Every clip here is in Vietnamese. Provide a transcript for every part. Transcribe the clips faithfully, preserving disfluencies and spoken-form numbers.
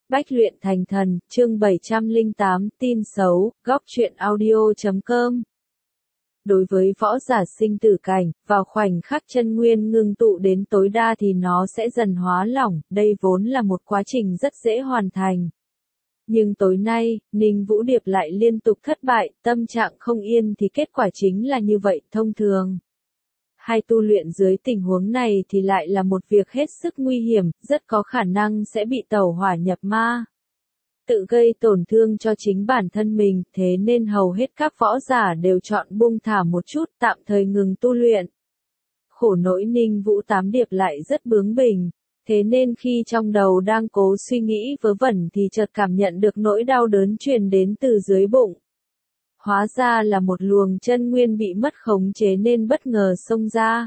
Bách luyện thành thần, chương bảy trăm lẻ tám, tin xấu, góc truyện audio chấm com. Đối với võ giả sinh tử cảnh, vào khoảnh khắc chân nguyên ngưng tụ đến tối đa thì nó sẽ dần hóa lỏng, đây vốn là một quá trình rất dễ hoàn thành. Nhưng tối nay, Ninh Vũ Điệp lại liên tục thất bại, tâm trạng không yên thì kết quả chính là như vậy, thông thường. Hay tu luyện dưới tình huống này thì lại là một việc hết sức nguy hiểm, rất có khả năng sẽ bị tẩu hỏa nhập ma. Tự gây tổn thương cho chính bản thân mình, thế nên hầu hết các võ giả đều chọn buông thả một chút, tạm thời ngừng tu luyện. Khổ nỗi Ninh Vũ Tám Điệp lại rất bướng bỉnh, thế nên khi trong đầu đang cố suy nghĩ vớ vẩn thì chợt cảm nhận được nỗi đau đớn truyền đến từ dưới bụng. Hóa ra là một luồng chân nguyên bị mất khống chế nên bất ngờ xông ra.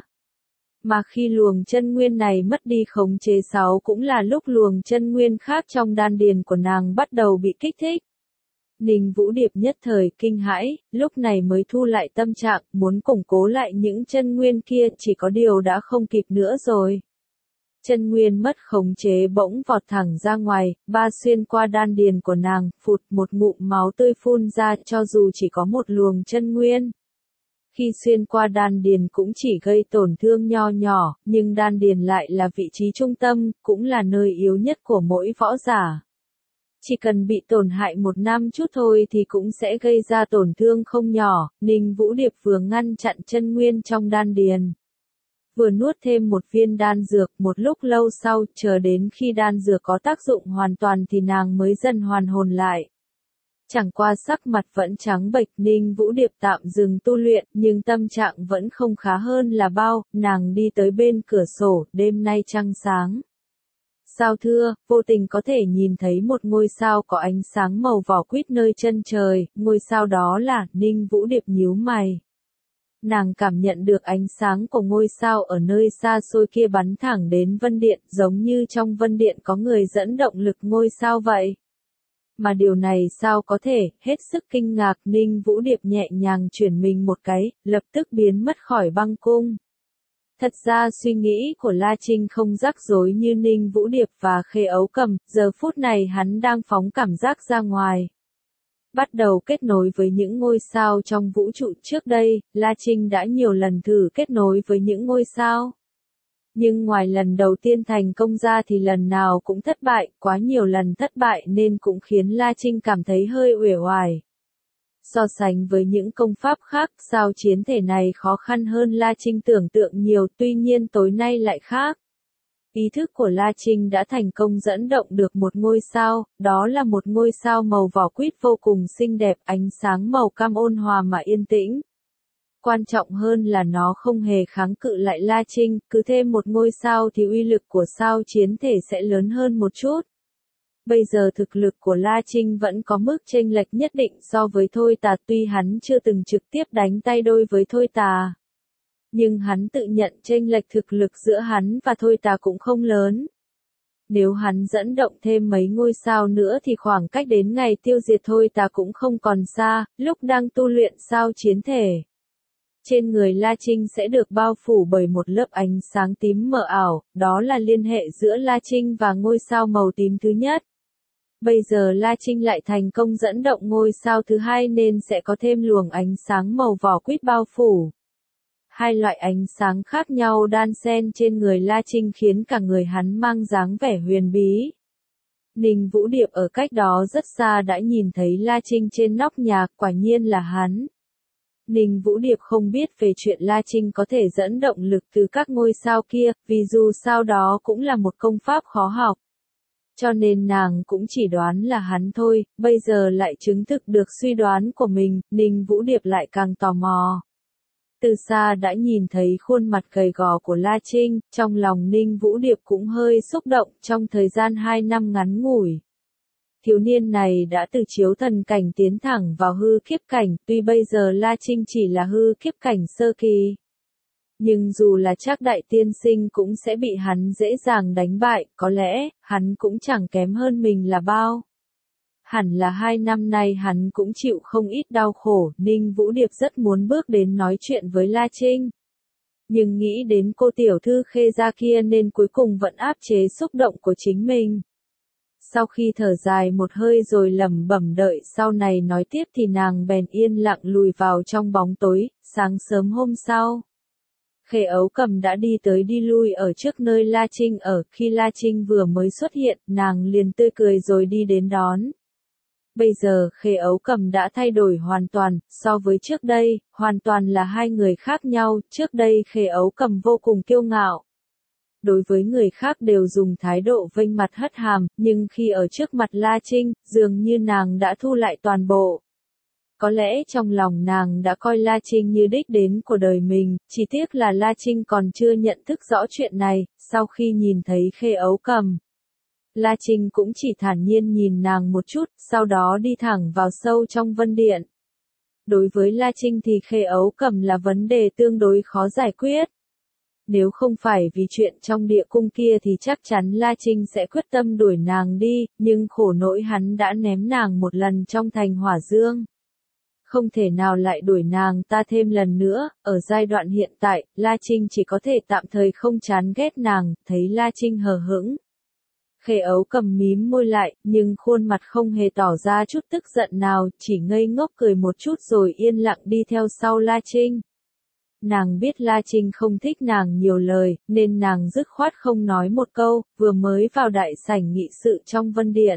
Mà khi luồng chân nguyên này mất đi khống chế sáu cũng là lúc luồng chân nguyên khác trong đan điền của nàng bắt đầu bị kích thích. Ninh Vũ Điệp nhất thời kinh hãi, lúc này mới thu lại tâm trạng, muốn củng cố lại những chân nguyên kia, chỉ có điều đã không kịp nữa rồi. Chân nguyên mất khống chế bỗng vọt thẳng ra ngoài, ba xuyên qua đan điền của nàng, phụt một ngụm máu tươi phun ra, cho dù chỉ có một luồng chân nguyên. Khi xuyên qua đan điền cũng chỉ gây tổn thương nho nhỏ, nhưng đan điền lại là vị trí trung tâm, cũng là nơi yếu nhất của mỗi võ giả. Chỉ cần bị tổn hại một năm chút thôi thì cũng sẽ gây ra tổn thương không nhỏ. Ninh Vũ Điệp vừa ngăn chặn chân nguyên trong đan điền, vừa nuốt thêm một viên đan dược, một lúc lâu sau, chờ đến khi đan dược có tác dụng hoàn toàn thì nàng mới dần hoàn hồn lại. Chẳng qua sắc mặt vẫn trắng bệch, Ninh Vũ Điệp tạm dừng tu luyện, nhưng tâm trạng vẫn không khá hơn là bao, nàng đi tới bên cửa sổ, đêm nay trăng sáng. Sao thưa, vô tình có thể nhìn thấy một ngôi sao có ánh sáng màu vỏ quýt nơi chân trời, ngôi sao đó là, Ninh Vũ Điệp nhíu mày. Nàng cảm nhận được ánh sáng của ngôi sao ở nơi xa xôi kia bắn thẳng đến vân điện, giống như trong vân điện có người dẫn động lực ngôi sao vậy. Mà điều này sao có thể, hết sức kinh ngạc, Ninh Vũ Điệp nhẹ nhàng chuyển mình một cái, lập tức biến mất khỏi băng cung. Thật ra suy nghĩ của La Trinh không rắc rối như Ninh Vũ Điệp và Khê Ấu Cầm, giờ phút này hắn đang phóng cảm giác ra ngoài. Bắt đầu kết nối với những ngôi sao trong vũ trụ trước đây, La Trinh đã nhiều lần thử kết nối với những ngôi sao. Nhưng ngoài lần đầu tiên thành công ra thì lần nào cũng thất bại, quá nhiều lần thất bại nên cũng khiến La Trinh cảm thấy hơi uể oải. So sánh với những công pháp khác, sao chiến thể này khó khăn hơn La Trinh tưởng tượng nhiều, tuy nhiên tối nay lại khác. Ý thức của La Trinh đã thành công dẫn động được một ngôi sao, đó là một ngôi sao màu vỏ quýt vô cùng xinh đẹp, ánh sáng màu cam ôn hòa mà yên tĩnh. Quan trọng hơn là nó không hề kháng cự lại La Trinh, cứ thêm một ngôi sao thì uy lực của sao chiến thể sẽ lớn hơn một chút. Bây giờ thực lực của La Trinh vẫn có mức chênh lệch nhất định so với Thôi Tà, tuy hắn chưa từng trực tiếp đánh tay đôi với Thôi Tà. Nhưng hắn tự nhận chênh lệch thực lực giữa hắn và Thôi Tà cũng không lớn. Nếu hắn dẫn động thêm mấy ngôi sao nữa thì khoảng cách đến ngày tiêu diệt Thôi Tà cũng không còn xa, lúc đang tu luyện sao chiến thể. Trên người La Trinh sẽ được bao phủ bởi một lớp ánh sáng tím mờ ảo, đó là liên hệ giữa La Trinh và ngôi sao màu tím thứ nhất. Bây giờ La Trinh lại thành công dẫn động ngôi sao thứ hai nên sẽ có thêm luồng ánh sáng màu vỏ quýt bao phủ. Hai loại ánh sáng khác nhau đan xen trên người La Trinh khiến cả người hắn mang dáng vẻ huyền bí. Ninh Vũ Điệp ở cách đó rất xa đã nhìn thấy La Trinh trên nóc nhà, quả nhiên là hắn. Ninh Vũ Điệp không biết về chuyện La Trinh có thể dẫn động lực từ các ngôi sao kia, vì dù sao đó cũng là một công pháp khó học. Cho nên nàng cũng chỉ đoán là hắn thôi, bây giờ lại chứng thực được suy đoán của mình, Ninh Vũ Điệp lại càng tò mò. Từ xa đã nhìn thấy khuôn mặt gầy gò của La Trinh, trong lòng Ninh Vũ Điệp cũng hơi xúc động trong thời gian hai năm ngắn ngủi. Thiếu niên này đã từ chiếu thần cảnh tiến thẳng vào hư kiếp cảnh, tuy bây giờ La Trinh chỉ là hư kiếp cảnh sơ kỳ. Nhưng dù là Trác đại tiên sinh cũng sẽ bị hắn dễ dàng đánh bại, có lẽ, hắn cũng chẳng kém hơn mình là bao. Hẳn là hai năm nay hắn cũng chịu không ít đau khổ, Ninh Vũ Điệp rất muốn bước đến nói chuyện với La Trinh. Nhưng nghĩ đến cô tiểu thư Khê gia kia nên cuối cùng vẫn áp chế xúc động của chính mình. Sau khi thở dài một hơi rồi lẩm bẩm đợi sau này nói tiếp thì nàng bèn yên lặng lùi vào trong bóng tối. Sáng sớm hôm sau, Khê Ấu Cầm đã đi tới đi lui ở trước nơi La Trinh ở. Khi La Trinh vừa mới xuất hiện, nàng liền tươi cười rồi đi đến đón. Bây giờ Khê Ấu Cầm đã thay đổi hoàn toàn, so với trước đây, hoàn toàn là hai người khác nhau. Trước đây Khê Ấu Cầm vô cùng kiêu ngạo. Đối với người khác đều dùng thái độ vênh mặt hất hàm, nhưng khi ở trước mặt La Trinh, dường như nàng đã thu lại toàn bộ. Có lẽ trong lòng nàng đã coi La Trinh như đích đến của đời mình, chỉ tiếc là La Trinh còn chưa nhận thức rõ chuyện này. Sau khi nhìn thấy Khê Ấu Cầm, La Trinh cũng chỉ thản nhiên nhìn nàng một chút, sau đó đi thẳng vào sâu trong Vân Điện. Đối với La Trinh thì Khê Ấu Cầm là vấn đề tương đối khó giải quyết. Nếu không phải vì chuyện trong địa cung kia thì chắc chắn La Trinh sẽ quyết tâm đuổi nàng đi, nhưng khổ nỗi hắn đã ném nàng một lần trong thành hỏa dương. Không thể nào lại đuổi nàng ta thêm lần nữa. Ở giai đoạn hiện tại, La Trinh chỉ có thể tạm thời không chán ghét nàng. Thấy La Trinh hờ hững, Khê Ấu Cầm mím môi lại, nhưng khuôn mặt không hề tỏ ra chút tức giận nào, chỉ ngây ngốc cười một chút rồi yên lặng đi theo sau La Trinh. Nàng biết La Trinh không thích nàng nhiều lời, nên nàng dứt khoát không nói một câu. Vừa mới vào đại sảnh nghị sự trong Vân Điện,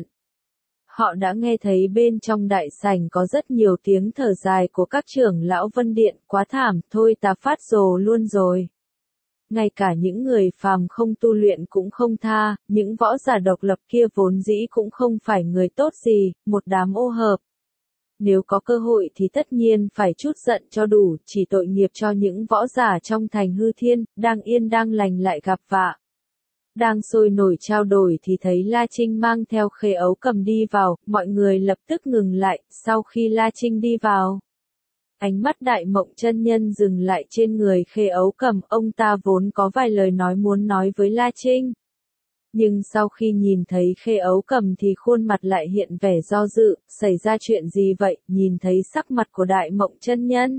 họ đã nghe thấy bên trong đại sảnh có rất nhiều tiếng thở dài của các trưởng lão Vân Điện. Quá thảm, thôi ta phát rồ luôn rồi. Ngay cả những người phàm không tu luyện cũng không tha, những võ giả độc lập kia vốn dĩ cũng không phải người tốt gì, một đám ô hợp. Nếu có cơ hội thì tất nhiên phải chút giận cho đủ, chỉ tội nghiệp cho những võ giả trong thành hư thiên, đang yên đang lành lại gặp vạ. Đang sôi nổi trao đổi thì thấy La Trinh mang theo Khê Ấu Cầm đi vào, mọi người lập tức ngừng lại. Sau khi La Trinh đi vào, ánh mắt Đại Mộng Chân Nhân dừng lại trên người Khê Ấu Cầm. Ông ta vốn có vài lời nói muốn nói với La Trinh, nhưng sau khi nhìn thấy Khê Ấu Cầm thì khuôn mặt lại hiện vẻ do dự. Xảy ra chuyện gì vậy? Nhìn thấy sắc mặt của Đại Mộng Chân Nhân,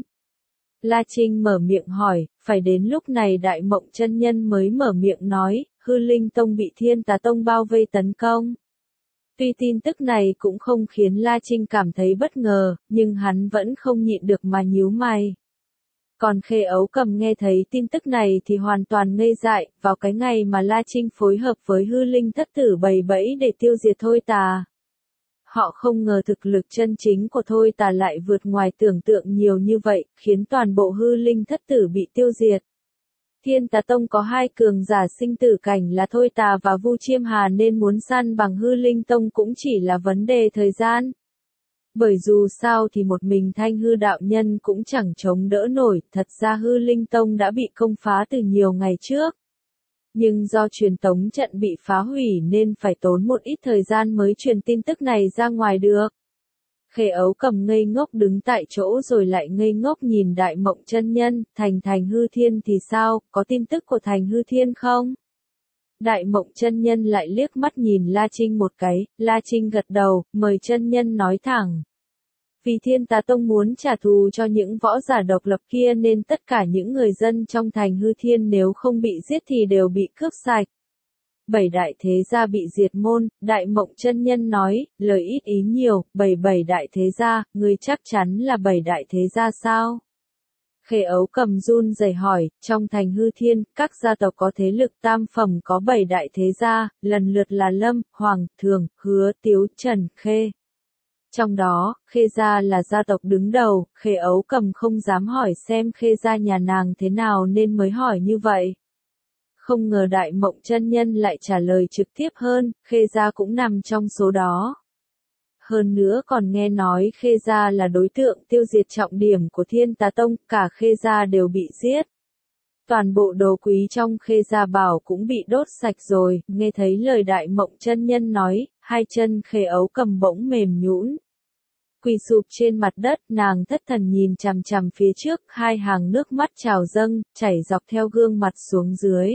La Trinh mở miệng hỏi. Phải đến lúc này Đại Mộng Chân Nhân mới mở miệng nói, Hư Linh Tông bị Thiên Tà Tông bao vây tấn công. Tuy tin tức này cũng không khiến La Trinh cảm thấy bất ngờ, nhưng hắn vẫn không nhịn được mà nhíu mày. Còn Khê Ấu Cầm nghe thấy tin tức này thì hoàn toàn ngây dại. Vào cái ngày mà La Trinh phối hợp với Hư Linh Thất Tử bày bẫy để tiêu diệt Thôi Tà, họ không ngờ thực lực chân chính của Thôi Tà lại vượt ngoài tưởng tượng nhiều như vậy, khiến toàn bộ Hư Linh Thất Tử bị tiêu diệt. Thiên Tà Tông có hai cường giả sinh tử cảnh là Thôi Tà và Vu Chiêm Hà, nên muốn săn bằng Hư Linh Tông cũng chỉ là vấn đề thời gian. Bởi dù sao thì một mình Thanh Hư đạo nhân cũng chẳng chống đỡ nổi. Thật ra Hư Linh Tông đã bị công phá từ nhiều ngày trước, nhưng do truyền tống trận bị phá hủy nên phải tốn một ít thời gian mới truyền tin tức này ra ngoài được. Khê Ấu Cầm ngây ngốc đứng tại chỗ rồi lại ngây ngốc nhìn Đại Mộng Chân Nhân. Thành Thành Hư Thiên thì sao, có tin tức của Thành Hư Thiên không? Đại Mộng Chân Nhân lại liếc mắt nhìn La Trinh một cái. La Trinh gật đầu, mời chân nhân nói thẳng. Vì Thiên Tà Tông muốn trả thù cho những võ giả độc lập kia nên tất cả những người dân trong thành Hư Thiên nếu không bị giết thì đều bị cướp sạch. Bảy đại thế gia bị diệt môn. Đại Mộng Chân Nhân nói, lời ít ý nhiều. Bảy bảy đại thế gia, ngươi chắc chắn là bảy đại thế gia sao? Khê Ấu Cầm run rẩy hỏi. Trong thành Hư Thiên, các gia tộc có thế lực tam phẩm có bảy đại thế gia, lần lượt là Lâm, Hoàng, Thường, Hứa, Tiếu, Trần, Khê. Trong đó, Khê gia là gia tộc đứng đầu. Khê Ấu Cầm không dám hỏi xem Khê gia nhà nàng thế nào nên mới hỏi như vậy. Không ngờ Đại Mộng Chân Nhân lại trả lời trực tiếp hơn, Khê gia cũng nằm trong số đó. Hơn nữa còn nghe nói Khê gia là đối tượng tiêu diệt trọng điểm của Thiên Tà Tông, cả Khê gia đều bị giết. Toàn bộ đồ quý trong Khê gia bảo cũng bị đốt sạch rồi. Nghe thấy lời Đại Mộng Chân Nhân nói, hai chân Khê Ấu Cầm bỗng mềm nhũn, quỳ sụp trên mặt đất. Nàng thất thần nhìn chằm chằm phía trước, hai hàng nước mắt trào dâng, chảy dọc theo gương mặt xuống dưới.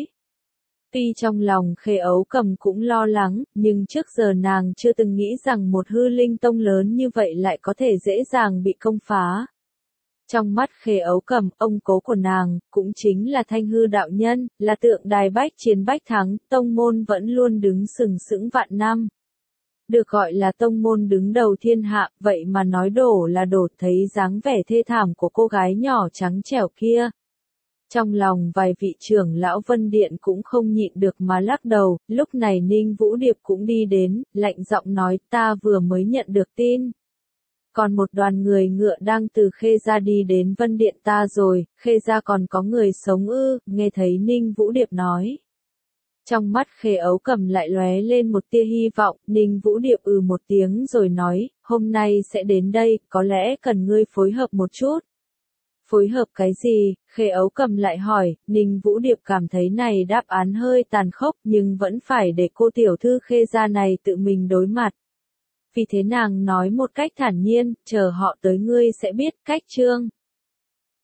Tuy trong lòng Khê Ấu Cầm cũng lo lắng, nhưng trước giờ nàng chưa từng nghĩ rằng một Hư Linh Tông lớn như vậy lại có thể dễ dàng bị công phá. Trong mắt Khê Ấu Cầm, ông cố của nàng, cũng chính là Thanh Hư đạo nhân, là tượng đài bách chiến bách thắng, tông môn vẫn luôn đứng sừng sững vạn năm. Được gọi là tông môn đứng đầu thiên hạ, vậy mà nói đổ là đổ, thấy dáng vẻ thê thảm của cô gái nhỏ trắng trẻo kia. Trong lòng vài vị trưởng lão Vân Điện cũng không nhịn được mà lắc đầu, lúc này Ninh Vũ Điệp cũng đi đến, lạnh giọng nói ta vừa mới nhận được tin. Còn một đoàn người ngựa đang từ Khê Gia đi đến Vân Điện ta rồi, Khê Gia còn có người sống ư, nghe thấy Ninh Vũ Điệp nói. Trong mắt Khê Ấu Cầm lại lóe lên một tia hy vọng, Ninh Vũ Điệp ừ một tiếng rồi nói, hôm nay sẽ đến đây, có lẽ cần ngươi phối hợp một chút. Phối hợp cái gì? Khê Ấu Cầm lại hỏi, Ninh Vũ Điệp cảm thấy này đáp án hơi tàn khốc nhưng vẫn phải để cô tiểu thư Khê Gia này tự mình đối mặt. Vì thế nàng nói một cách thản nhiên, chờ họ tới ngươi sẽ biết, cách chương.